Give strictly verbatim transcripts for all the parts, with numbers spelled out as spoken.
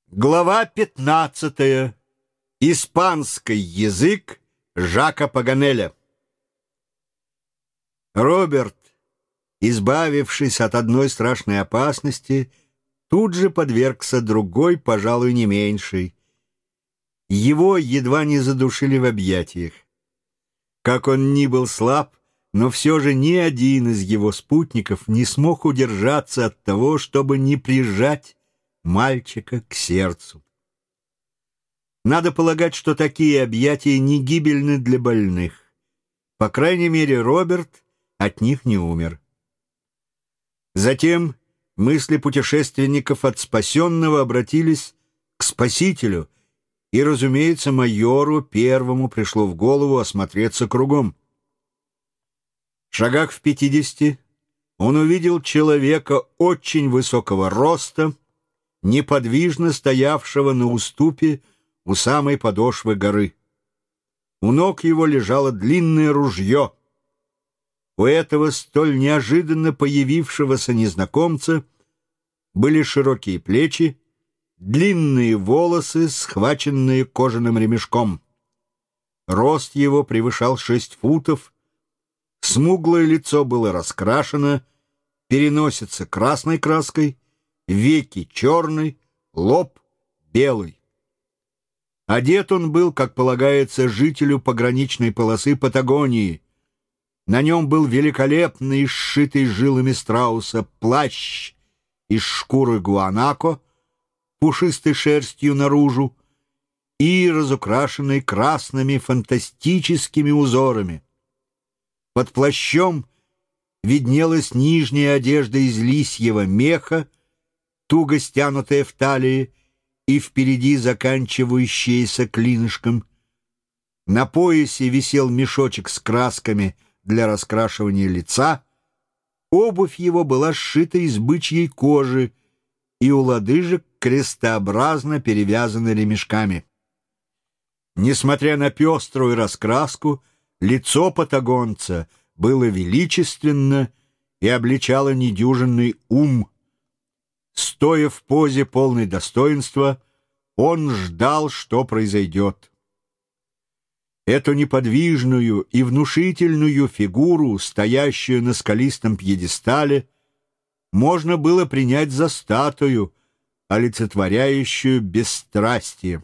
Глава пятнадцатая. Испанский язык Жака Паганеля. Роберт, избавившись от одной страшной опасности, тут же подвергся другой, пожалуй, не меньшей. Его едва не задушили в объятиях. Как он ни был слаб, но все же ни один из его спутников не смог удержаться от того, чтобы не прижать мальчика к сердцу. Надо полагать, что такие объятия не гибельны для больных. По крайней мере, Роберт от них не умер. Затем мысли путешественников от спасенного обратились к Спасителю, и, разумеется, майору первому пришло в голову осмотреться кругом. В шагах в пятидесяти он увидел человека очень высокого роста, неподвижно стоявшего на уступе у самой подошвы горы. У ног его лежало длинное ружье. У этого столь неожиданно появившегося незнакомца были широкие плечи, длинные волосы, схваченные кожаным ремешком. Рост его превышал шесть футов, смуглое лицо было раскрашено, переносица красной краской, веки черный, лоб белый. Одет он был, как полагается, жителю пограничной полосы Патагонии. На нем был великолепный, сшитый жилами страуса, плащ из шкуры гуанако, пушистой шерстью наружу и разукрашенный красными фантастическими узорами. Под плащом виднелась нижняя одежда из лисьего меха, туго стянутая в талии и впереди заканчивающаяся клинышком. На поясе висел мешочек с красками для раскрашивания лица. Обувь его была сшита из бычьей кожи и у лодыжек крестообразно перевязана ремешками. Несмотря на пеструю раскраску, лицо патагонца было величественно и обличало недюжинный ум. Стоя в позе полной достоинства, он ждал, что произойдет. Эту неподвижную и внушительную фигуру, стоящую на скалистом пьедестале, можно было принять за статую, олицетворяющую бесстрастие.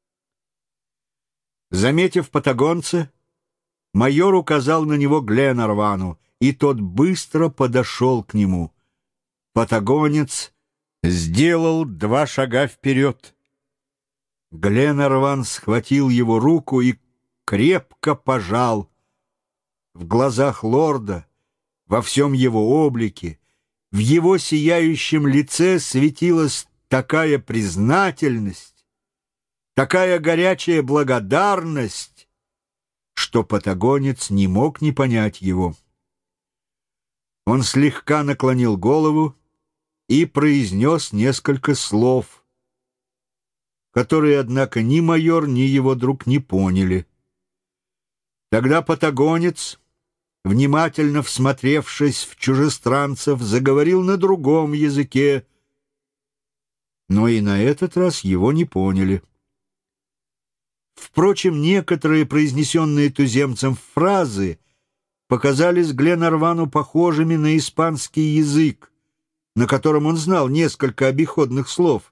Заметив патагонца, майор указал на него Гленарвану, и тот быстро подошел к нему. Патагонец сделал два шага вперед. Гленарван схватил его руку и крепко пожал. В глазах лорда, во всем его облике, в его сияющем лице светилась такая признательность, такая горячая благодарность, что патагонец не мог не понять его. Он слегка наклонил голову и произнес несколько слов, которые, однако, ни майор, ни его друг не поняли. Тогда патагонец, внимательно всмотревшись в чужестранцев, заговорил на другом языке, но и на этот раз его не поняли. Впрочем, некоторые произнесенные туземцем фразы показались Гленарвану похожими на испанский язык, на котором он знал несколько обиходных слов.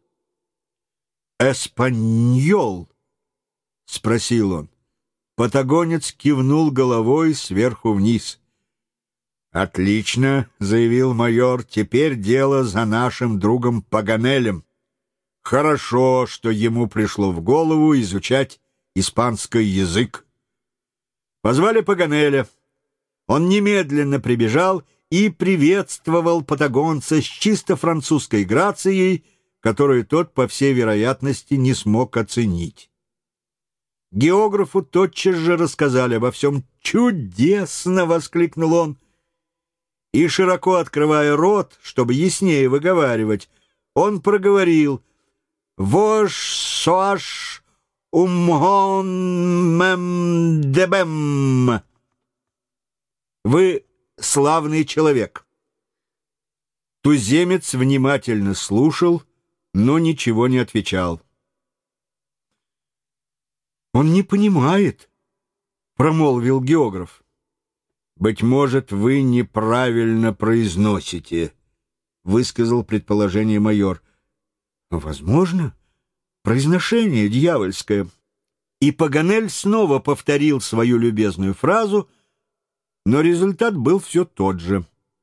«Эспаньол?» — спросил он. Патагонец кивнул головой сверху вниз. «Отлично», — заявил майор, — «теперь дело за нашим другом Паганелем. Хорошо, что ему пришло в голову изучать испанский язык». Позвали Паганеля. Он немедленно прибежал и приветствовал патагонца с чисто французской грацией, которую тот, по всей вероятности, не смог оценить. Географу тотчас же рассказали обо всем. «Чудесно!» — воскликнул он. И, широко открывая рот, чтобы яснее выговаривать, он проговорил: «Вож соаш умгон мем дебем». «Вы славный человек». Туземец внимательно слушал, но ничего не отвечал. «Он не понимает», — промолвил географ. «Быть может, вы неправильно произносите», — высказал предположение майор. «Возможно, произношение дьявольское». И Паганель снова повторил свою любезную фразу, но результат был все тот же.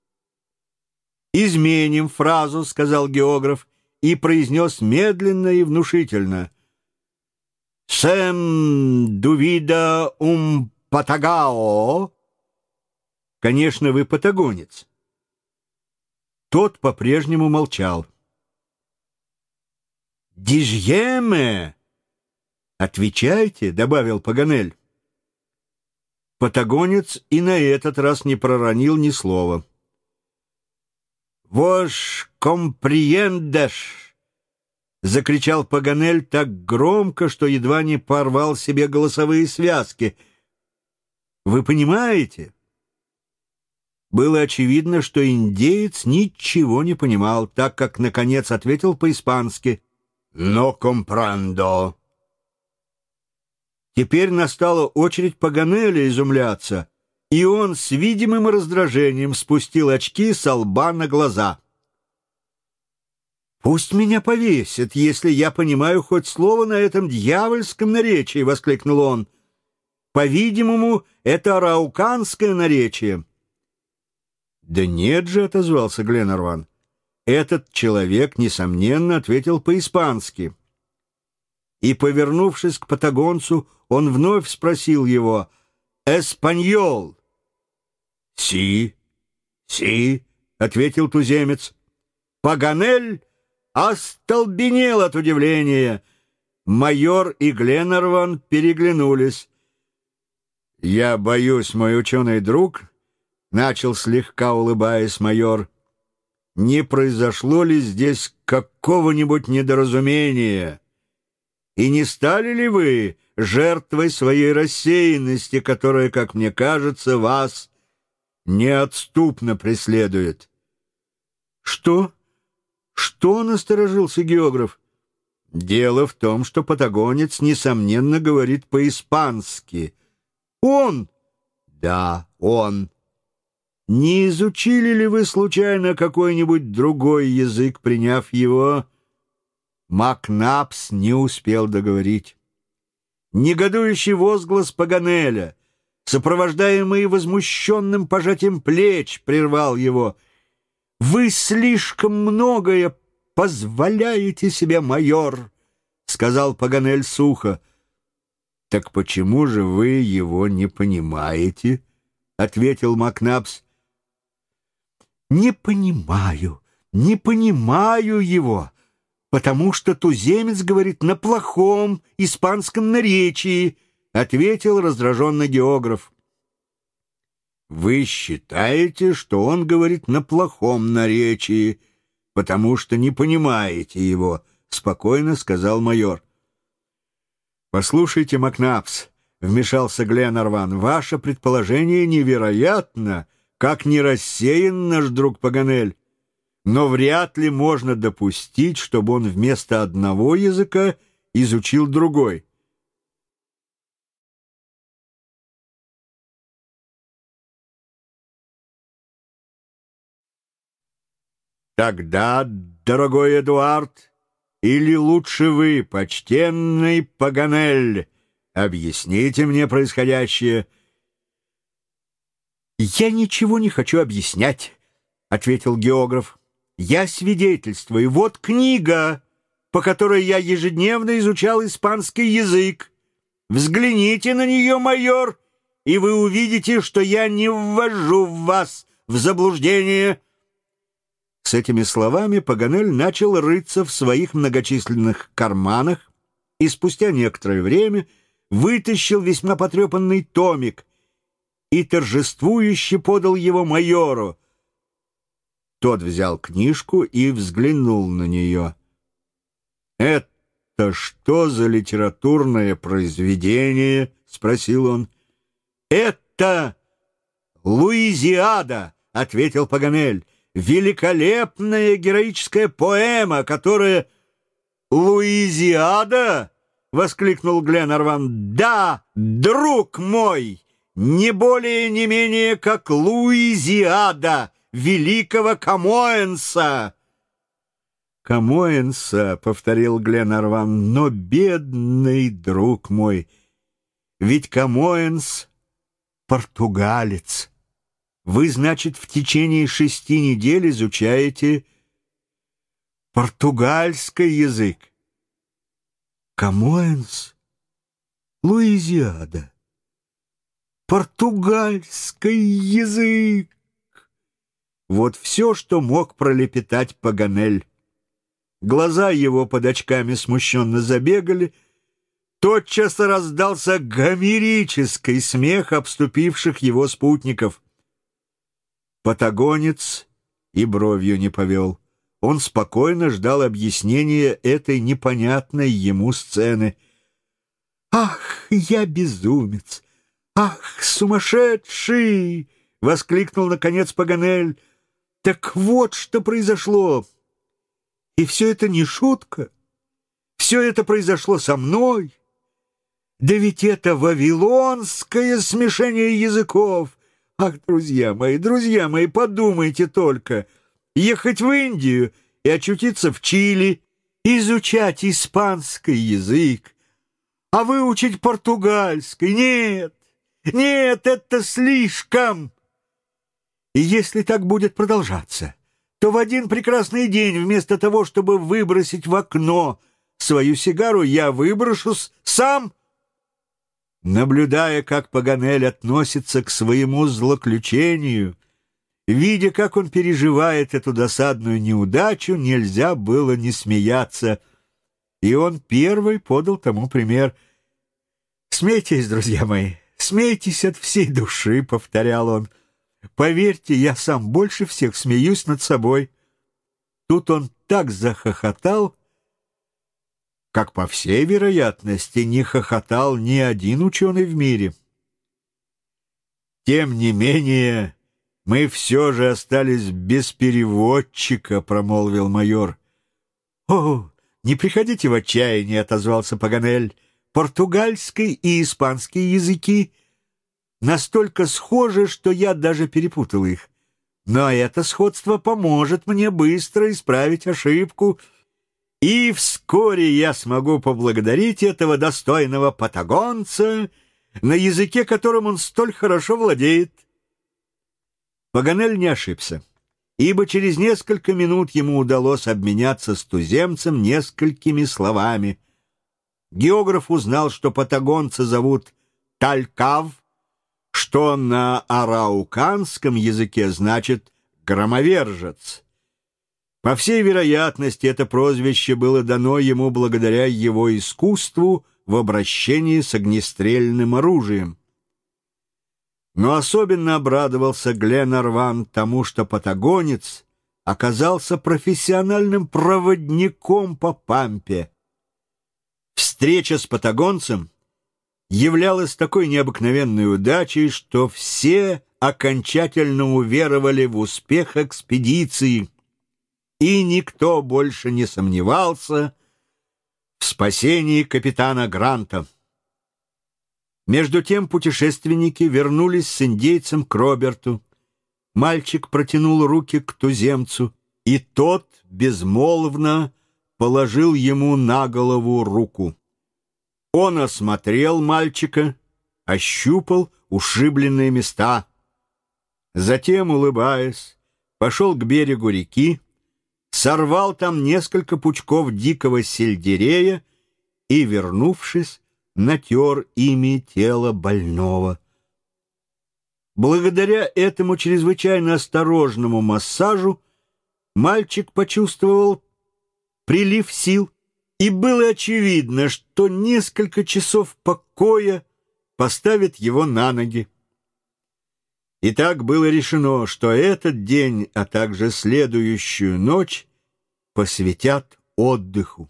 «Изменим фразу», — сказал географ, и произнес медленно и внушительно. «Сэм дувида ум патагао». «Конечно, вы патагонец». Тот по-прежнему молчал. «Дижьеме!» «Отвечайте», — добавил Паганель. Патагонец и на этот раз не проронил ни слова. «Вож комприендеш!» — закричал Паганель так громко, что едва не порвал себе голосовые связки. «Вы понимаете?» Было очевидно, что индеец ничего не понимал, так как, наконец, ответил по-испански «Но компрандо». Теперь настала очередь Паганеля изумляться, и он с видимым раздражением спустил очки со лба на глаза. «Пусть меня повесят, если я понимаю хоть слово на этом дьявольском наречии», — воскликнул он. «По-видимому, это арауканское наречие». «Да нет же», — отозвался Гленарван. «Этот человек, несомненно, ответил по-испански». И, повернувшись к патагонцу, он вновь спросил его «Эспаньол?» «Си, си», — ответил туземец. Паганель остолбенел от удивления. Майор и Гленарван переглянулись. «Я боюсь, мой ученый друг», — начал слегка улыбаясь майор, «не произошло ли здесь какого-нибудь недоразумения? И не стали ли вы жертвой своей рассеянности, которая, как мне кажется, вас неотступно преследует?» «Что? Что?» — насторожился географ. «Дело в том, что патагонец, несомненно, говорит по-испански». «Он?» «Да, он». «Не изучили ли вы случайно какой-нибудь другой язык, приняв его?» Макнапс не успел договорить. Негодующий возглас Паганеля, сопровождаемый возмущенным пожатием плеч, прервал его. «Вы слишком многое позволяете себе, майор», — сказал Паганель сухо. «Так почему же вы его не понимаете?» — ответил Макнапс. «Не понимаю, не понимаю его, потому что туземец говорит на плохом испанском наречии», — ответил раздраженный географ. «Вы считаете, что он говорит на плохом наречии, потому что не понимаете его», — спокойно сказал майор. «Послушайте, Макнапс», — вмешался Гленарван, — «ваше предположение невероятно, как не рассеян наш друг Паганель. Но вряд ли можно допустить, чтобы он вместо одного языка изучил другой». «Тогда, дорогой Эдуард, или лучше вы, почтенный Паганель, объясните мне происходящее». «Я ничего не хочу объяснять», — ответил географ. «Я свидетельствую. Вот книга, по которой я ежедневно изучал испанский язык. Взгляните на нее, майор, и вы увидите, что я не ввожу вас в заблуждение». С этими словами Паганель начал рыться в своих многочисленных карманах и спустя некоторое время вытащил весьма потрепанный томик и торжествующе подал его майору. Тот взял книжку и взглянул на нее. «Это что за литературное произведение?» — спросил он. «Это Луизиада», — ответил Паганель. «Великолепная героическая поэма, которая...» Луизиада?» — воскликнул Гленарван. «Да, друг мой, не более не менее, как Луизиада великого Камоэнса». «Камоэнса», — повторил Гленарван, — «но, бедный друг мой, ведь Камоэнс — португалец. Вы, значит, в течение шести недель изучаете португальский язык». Камоэнс, Луизиада, португальский язык. Вот все, что мог пролепетать Паганель. Глаза его под очками смущенно забегали. Тотчас раздался гомерический смех обступивших его спутников. Патагонец и бровью не повел. Он спокойно ждал объяснения этой непонятной ему сцены. «Ах, я безумец! Ах, сумасшедший!» — воскликнул, наконец, Паганель. «Так вот, что произошло! И все это не шутка! Все это произошло со мной! Да ведь это вавилонское смешение языков! Ах, друзья мои, друзья мои, подумайте только! Ехать в Индию и очутиться в Чили, изучать испанский язык, а выучить португальский. Нет, нет, это слишком. И если так будет продолжаться, то в один прекрасный день вместо того, чтобы выбросить в окно свою сигару, я выброшусь сам». Наблюдая, как Паганель относится к своему злоключению, видя, как он переживает эту досадную неудачу, нельзя было не смеяться, и он первый подал тому пример. «Смейтесь, друзья мои, смейтесь от всей души», — повторял он. «Поверьте, я сам больше всех смеюсь над собой». Тут он так захохотал, как, по всей вероятности, не хохотал ни один ученый в мире. «Тем не менее, мы все же остались без переводчика», — промолвил майор. «О, не приходите в отчаяние», — отозвался Паганель. «Португальский и испанский языки настолько схожи, что я даже перепутал их. Но это сходство поможет мне быстро исправить ошибку, и вскоре я смогу поблагодарить этого достойного патагонца, на языке которым он столь хорошо владеет». Паганель не ошибся, ибо через несколько минут ему удалось обменяться с туземцем несколькими словами. Географ узнал, что патагонца зовут Талькав, что на арауканском языке значит «громовержец». По всей вероятности, это прозвище было дано ему благодаря его искусству в обращении с огнестрельным оружием. Но особенно обрадовался Гленарван тому, что патагонец оказался профессиональным проводником по пампе. Встреча с патагонцем являлась такой необыкновенной удачей, что все окончательно уверовали в успех экспедиции, и никто больше не сомневался в спасении капитана Гранта. Между тем путешественники вернулись с индейцем к Роберту. Мальчик протянул руки к туземцу, и тот безмолвно положил ему на голову руку. Он осмотрел мальчика, ощупал ушибленные места. Затем, улыбаясь, пошел к берегу реки, сорвал там несколько пучков дикого сельдерея и, вернувшись, натер ими тело больного. Благодаря этому чрезвычайно осторожному массажу мальчик почувствовал прилив сил, и было очевидно, что несколько часов покоя поставит его на ноги. И так было решено, что этот день, а также следующую ночь посвятят отдыху.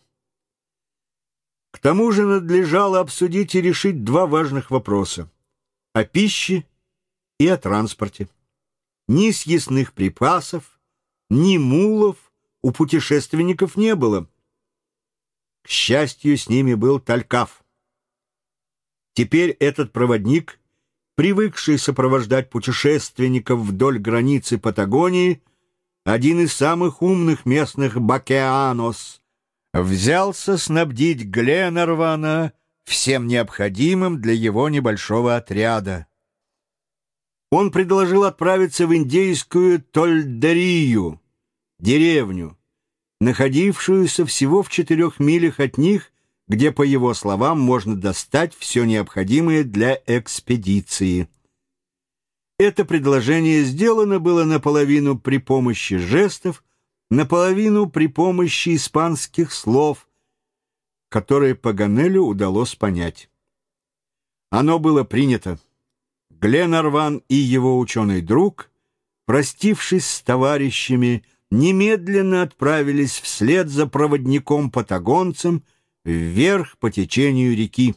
К тому же надлежало обсудить и решить два важных вопроса — о пище и о транспорте. Ни съестных припасов, ни мулов у путешественников не было. К счастью, с ними был Талькав. Теперь этот проводник, привыкший сопровождать путешественников вдоль границы Патагонии, один из самых умных местных бакеанос, взялся снабдить Гленарвана всем необходимым для его небольшого отряда. Он предложил отправиться в индейскую Тольдерию, деревню, находившуюся всего в четырех милях от них, где, по его словам, можно достать все необходимое для экспедиции. Это предложение сделано было наполовину при помощи жестов, наполовину при помощи испанских слов, которые Паганелю удалось понять. Оно было принято. Гленарван и его ученый друг, простившись с товарищами, немедленно отправились вслед за проводником-патагонцем вверх по течению реки.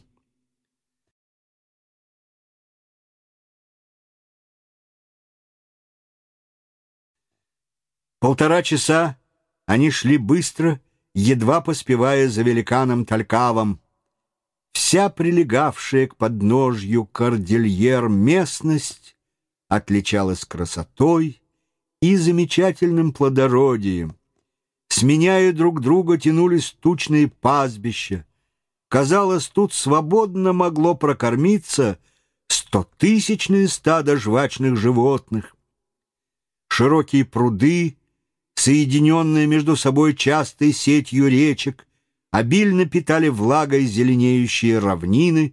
Полтора часа они шли быстро, едва поспевая за великаном Талькавом. Вся прилегавшая к подножью кордильер местность отличалась красотой и замечательным плодородием. Сменяя друг друга, тянулись тучные пастбища. Казалось, тут свободно могло прокормиться стотысячное стадо жвачных животных. Широкие пруды, соединенные между собой частой сетью речек, обильно питали влагой зеленеющие равнины.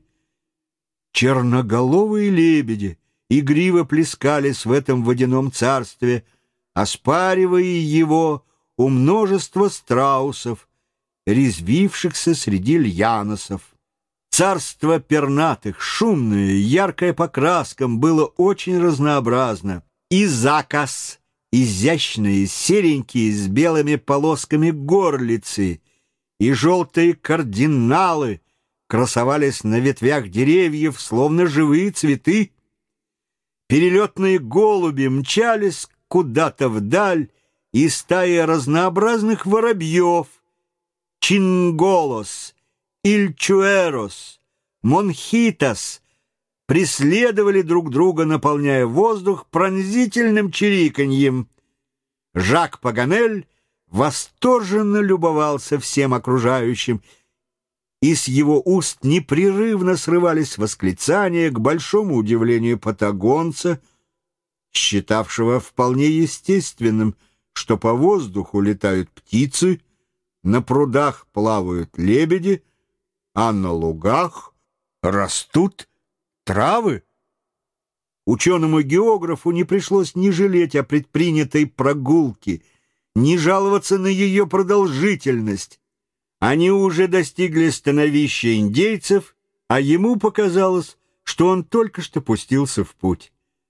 Черноголовые лебеди игриво плескались в этом водяном царстве, оспаривая его у множества страусов, резвившихся среди льяносов. Царство пернатых, шумное, яркое по краскам, было очень разнообразно. И заказ, изящные, серенькие, с белыми полосками горлицы, и желтые кардиналы красовались на ветвях деревьев, словно живые цветы. Перелетные голуби мчались куда-то вдаль, и стая разнообразных воробьев — чинголос, ильчуэрос, монхитас — преследовали друг друга, наполняя воздух пронзительным чириканьем. Жак Паганель восторженно любовался всем окружающим, и с его уст непрерывно срывались восклицания, к большому удивлению патагонца, считавшего вполне естественным, что по воздуху летают птицы, на прудах плавают лебеди, а на лугах растут травы. Ученому-географу не пришлось ни жалеть о предпринятой прогулке, ни жаловаться на ее продолжительность. Они уже достигли становища индейцев, а ему показалось, что он только что пустился в путь.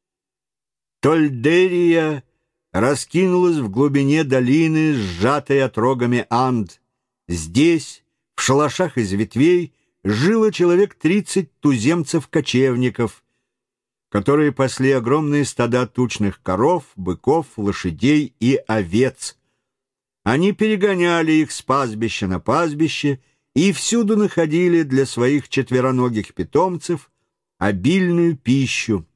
Тольдерия раскинулась в глубине долины, сжатой отрогами Анд. Здесь, в шалашах из ветвей, жило человек тридцать туземцев-кочевников, которые пасли огромные стада тучных коров, быков, лошадей и овец. Они перегоняли их с пастбища на пастбище и всюду находили для своих четвероногих питомцев обильную пищу.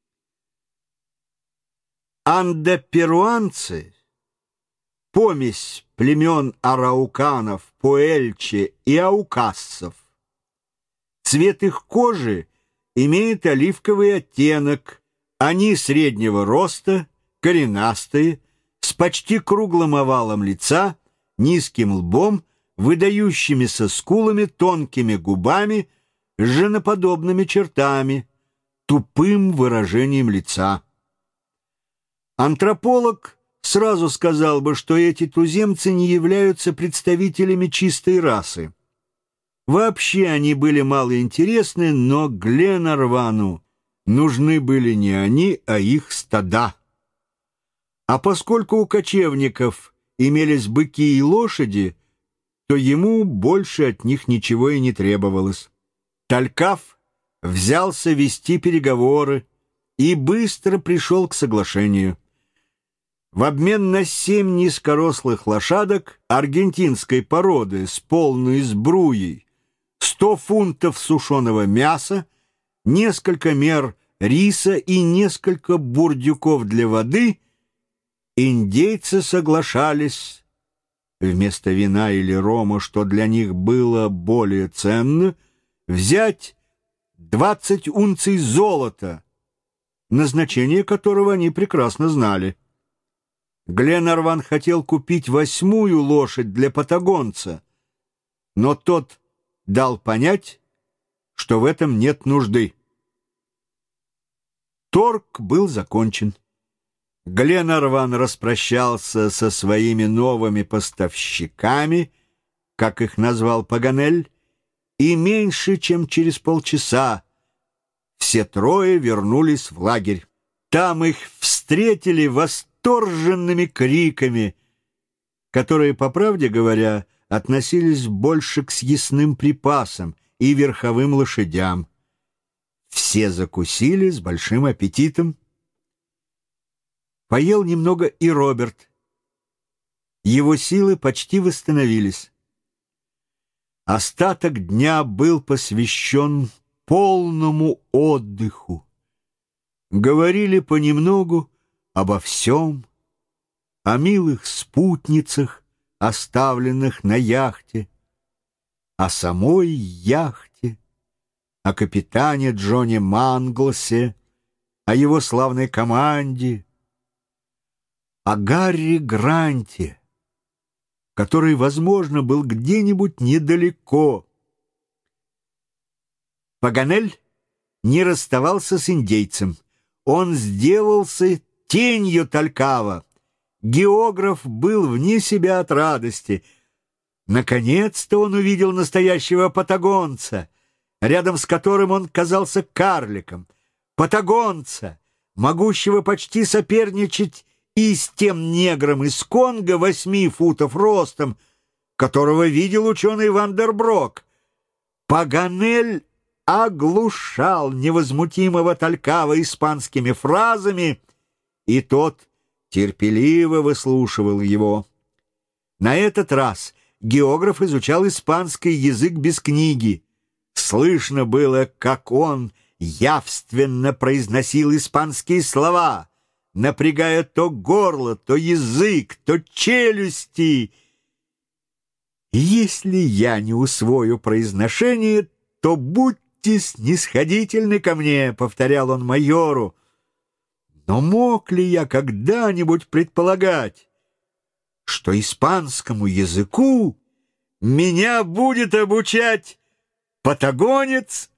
Андоперуанцы, помесь племен арауканов, пуэльче и аукассов. Цвет их кожи имеет оливковый оттенок, они среднего роста, коренастые, с почти круглым овалом лица, низким лбом, выдающимися скулами, тонкими губами, женоподобными чертами, тупым выражением лица. Антрополог сразу сказал бы, что эти туземцы не являются представителями чистой расы. Вообще они были малоинтересны, но Гленарвану нужны были не они, а их стада. А поскольку у кочевников имелись быки и лошади, то ему больше от них ничего и не требовалось. Талькав взялся вести переговоры и быстро пришел к соглашению. В обмен на семь низкорослых лошадок аргентинской породы с полной сбруей, сто фунтов сушеного мяса, несколько мер риса и несколько бурдюков для воды, индейцы соглашались вместо вина или рома, что для них было более ценно, взять двадцать унций золота, назначение которого они прекрасно знали. Гленарван хотел купить восьмую лошадь для патагонца, но тот дал понять, что в этом нет нужды. Торг был закончен. Гленарван распрощался со своими новыми поставщиками, как их назвал Паганель, и меньше чем через полчаса все трое вернулись в лагерь. Там их встретили восторженными криками, которые, по правде говоря, относились больше к съестным припасам и верховым лошадям. Все закусили с большим аппетитом. Поел немного и Роберт. Его силы почти восстановились. Остаток дня был посвящен полному отдыху. Говорили понемногу обо всем, о милых спутницах, оставленных на яхте, о самой яхте, о капитане Джоне Манглсе, о его славной команде, о Гарри Гранте, который, возможно, был где-нибудь недалеко. Паганель не расставался с индейцем. Он сделался тенью Талькава. Географ был вне себя от радости. Наконец-то он увидел настоящего патагонца, рядом с которым он казался карликом. Патагонца, могущего почти соперничать и с тем негром из Конго восьми футов ростом, которого видел ученый Вандерброк. Паганель оглушал невозмутимого Талькава испанскими фразами, и тот терпеливо выслушивал его. На этот раз географ изучал испанский язык без книги. Слышно было, как он явственно произносил испанские слова, напрягая то горло, то язык, то челюсти. «Если я не усвою произношение, то будьте снисходительны ко мне», — повторял он майору. Но мог ли я когда-нибудь предполагать, что испанскому языку меня будет обучать патагонец